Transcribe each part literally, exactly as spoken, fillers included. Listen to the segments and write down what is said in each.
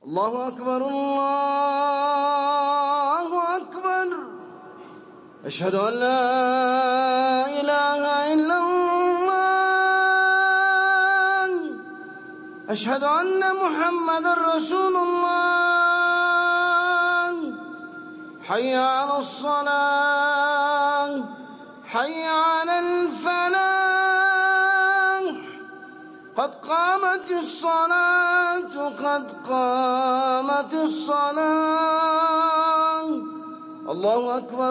الله أكبر الله أكبر. أشهد أن لا إله إلا الله. أشهد أن محمدا رسول الله. حي على الصلاة حي على الفلاح. قد قامت الصلاة قد قامت الصلاة. الله أكبر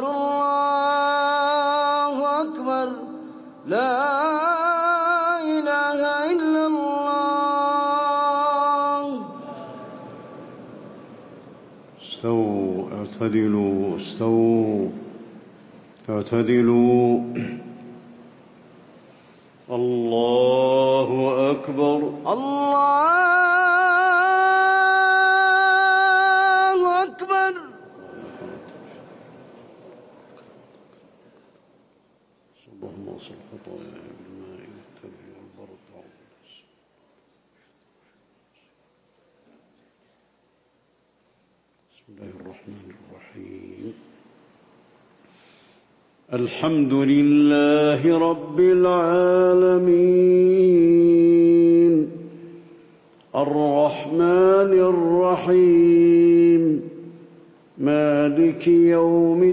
الله أكبر. لا إله إلا الله. استووا اعتدلوا استووا اعتدلوا. الله أكبر الله أكبر. اللهم اصل خطاياي بالماء والثلج والبرد. بسم الله الرحمن الرحيم. الحمد لله رب العالمين الرحمن الرحيم مالك يوم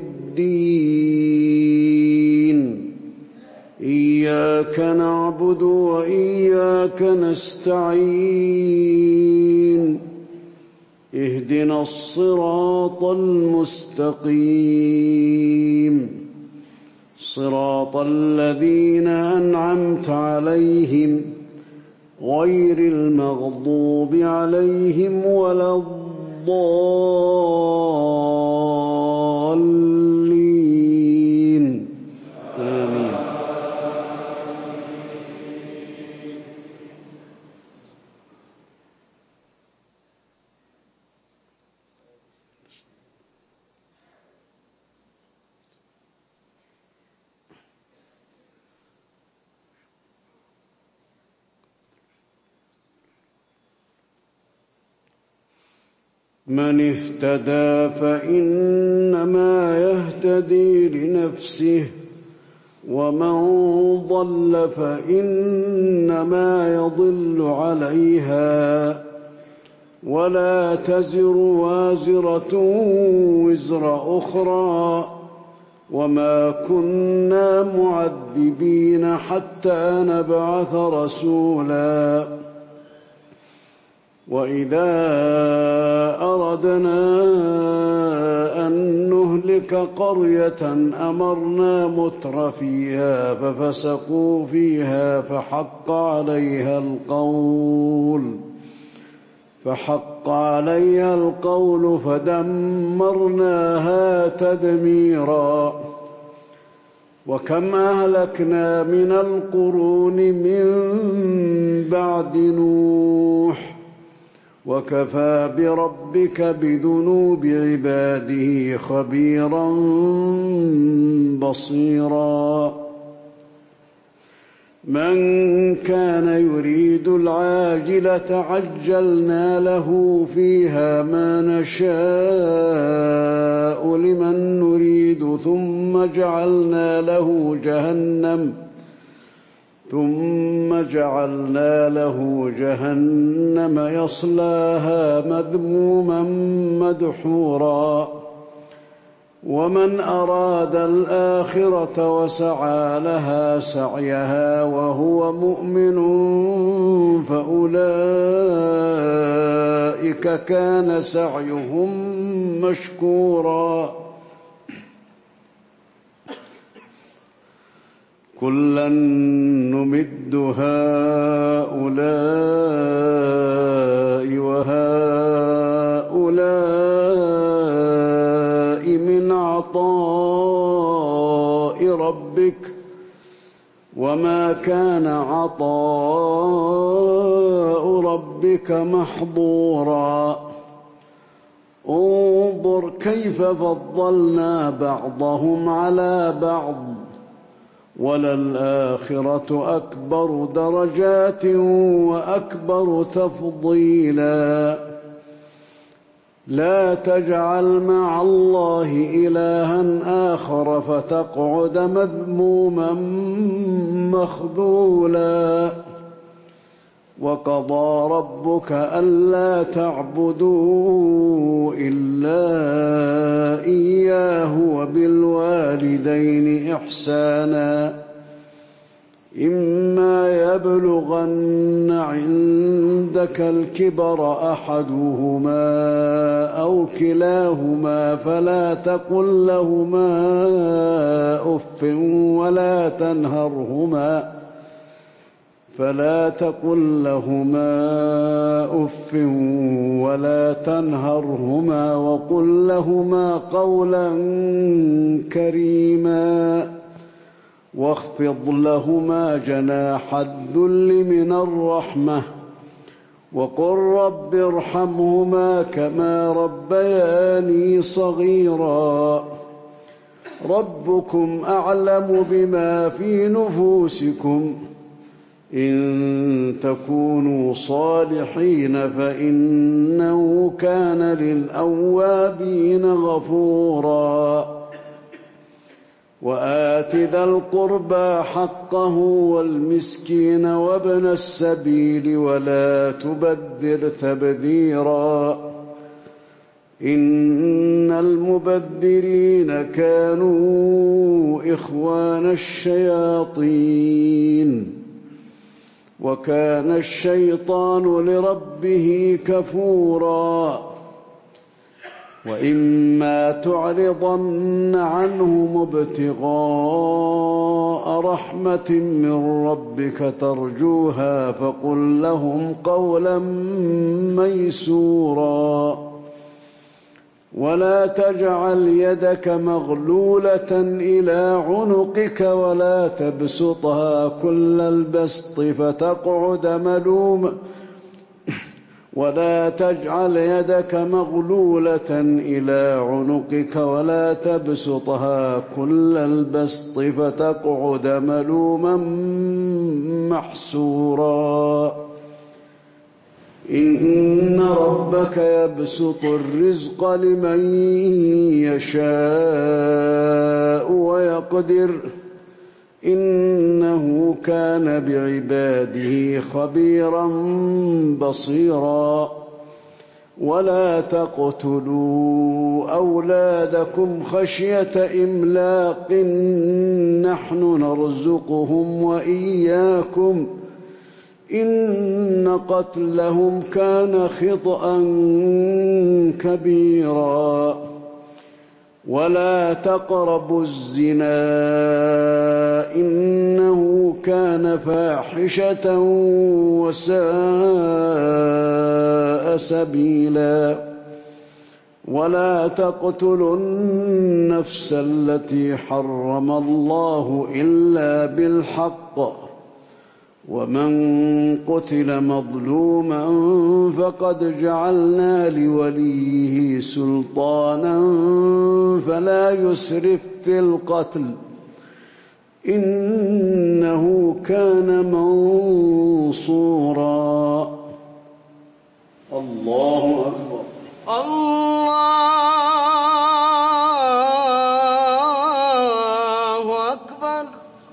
الدين. إياك نعبد وإياك نستعين. اهدنا الصراط المستقيم صراط الذين أنعمت عليهم غير المغضوب عليهم ولا الضالين. آمين. من اهتدى فإنما يهتدي لنفسه ومن ضل فإنما يضل عليها ولا تزر وازرة وزر أخرى وما كنا معذبين حتى نبعث رسولا. وإذا أردنا أن نهلك قرية أمرنا متر فيها ففسقوا فيها فحق عليها القول فحق عليها القول فدمرناها تدميرا. وكم أهلكنا من القرون من بعد نوح وكفى بربك بذنوب عباده خبيرا بصيرا. من كان يريد العاجلة عجلنا له فيها ما نشاء لمن نريد ثم جعلنا له جهنم ثم جعلنا له جهنم يصلاها مذموما مدحورا. ومن أراد الآخرة وسعى لها سعيها وهو مؤمن فأولئك كان سعيهم مشكورا. كلا نمد هؤلاء وهؤلاء من عطاء ربك وما كان عطاء ربك محظورا. انظر كيف فضلنا بعضهم على بعض وللآخرة أكبر درجات وأكبر تفضيلا. لا تجعل مع الله إلها آخر فتقعد مذموما مخذولا. وقضى ربك ألا تعبدوا إلا إياه وبالوالدين إحسانا إما يبلغن عندك الكبر أحدهما أو كلاهما فلا تقل لهما أف ولا تنهرهما فلا تقل لهما أف ولا تنهرهما وقل لهما قولا كريما واخفض لهما جناح الذل من الرحمة وقل رب ارحمهما كما ربياني صغيرا. ربكم أعلم بما في نفوسكم إن تكونوا صالحين فإنه كان للأوابين غفورا. وآت ذا القربى حقه والمسكين وابن السبيل ولا تبذر تبذيرا إن المبذرين كانوا إخوان الشياطين وكان الشيطان لربه كفورا. وإما تعرضن عنهم ابتغاء رحمة من ربك ترجوها فقل لهم قولا ميسورا. ولا تجعل يدك مغلولة إلى عنقك ولا تبسطها كل البسط فتقعد ملوما ولا تجعل يدك مغلولة إلى عنقك ولا تبسطها كل البسط فتقعد ملوما محسورا. إن ربك يبسط الرزق لمن يشاء ويقدر إنه كان بعباده خبيرا بصيرا. ولا تقتلوا أولادكم خشية إملاق نحن نرزقهم وإياكم إن قتلهم كان خطأ كبيرا. ولا تقربوا الزنا إنه كان فاحشة وساء سبيلا. ولا تقتلوا النفس التي حرم الله إلا بالحق ومن قتل مظلوما فقد جعلنا لوليه سلطانا فلا يسرف في القتل إنه كان منصورا. الله أكبر. الله أكبر.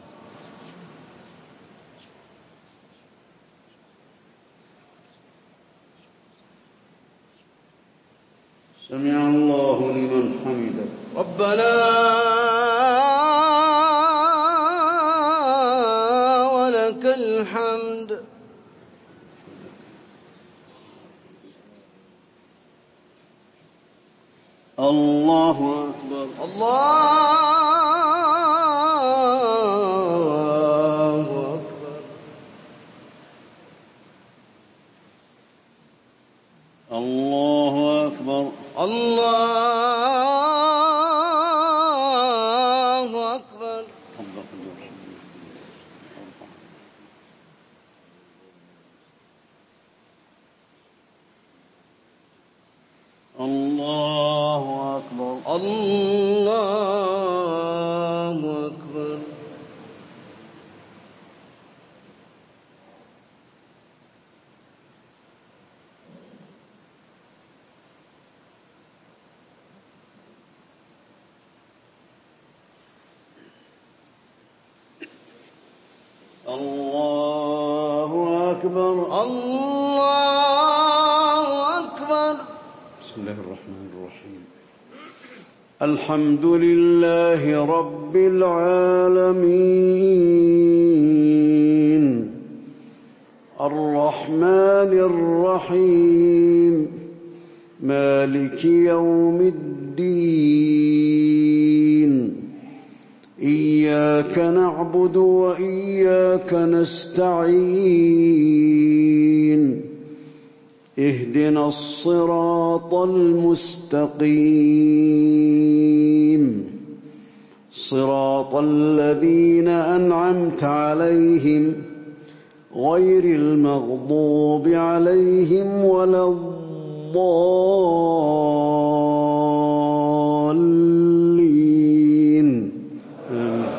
سمع الله لمن حمده. ربنا ولك الحمد. الله أكبر. الله أكبر. الله أكبر. الله أكبر. الله أكبر. الله أكبر. الله أكبر. الله أكبر. بسم الله الرحمن الرحيم. الحمد لله رب العالمين الرحمن الرحيم مالك يوم الدين إياك نعبد وإياك نستعين اهدنا الصراط المستقيم صراط الذين أنعمت عليهم غير المغضوب عليهم ولا الضالين آمين.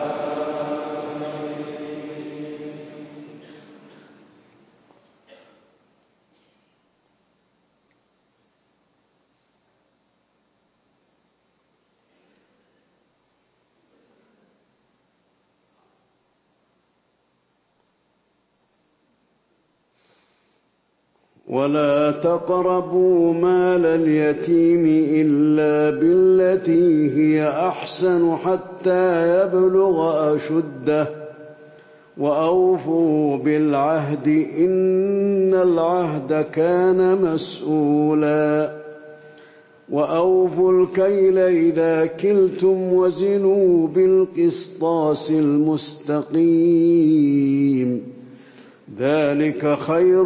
ولا تقربوا مال اليتيم إلا بالتي هي أحسن حتى يبلغ أشده وأوفوا بالعهد إن العهد كان مسؤولا وأوفوا الكيل إذا كلتم وزنوا بالقسطاس المستقيم ذلك خير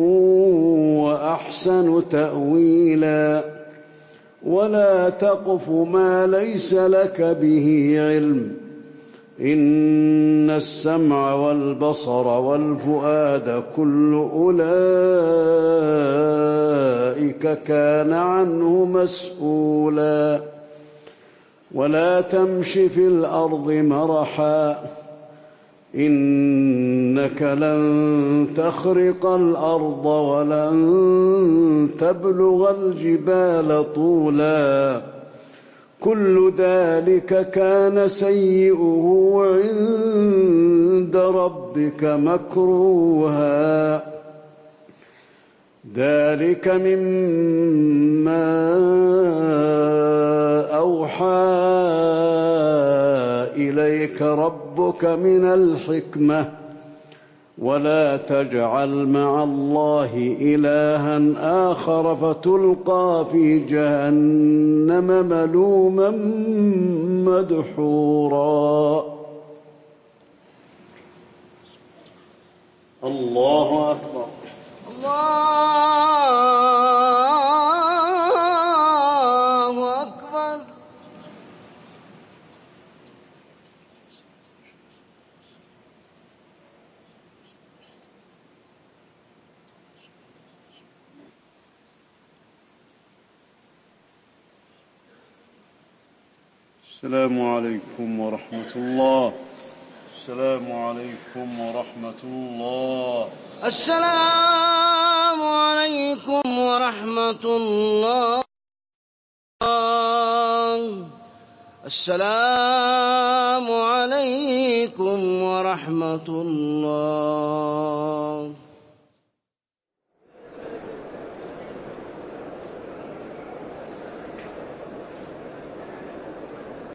وأحسن تأويلا ولا تقف ما ليس لك به علم إن السمع والبصر والفؤاد كل أولئك كان عنه مسؤولا ولا تمش في الأرض مرحا إنك لن تخرق الأرض ولن تبلغ الجبال طولا كل ذلك كان سيئه عند ربك مكروها ذلك مما أوحى إليك ربك من الحكمة ولا تجعل مع الله إلها آخر فتلقى في جهنم ملوما مدحورا. الله أكبر. الله أكبر. السلام عليكم ورحمة الله. السلام عليكم ورحمة الله. السلام عليكم ورحمة الله. السلام عليكم ورحمة الله.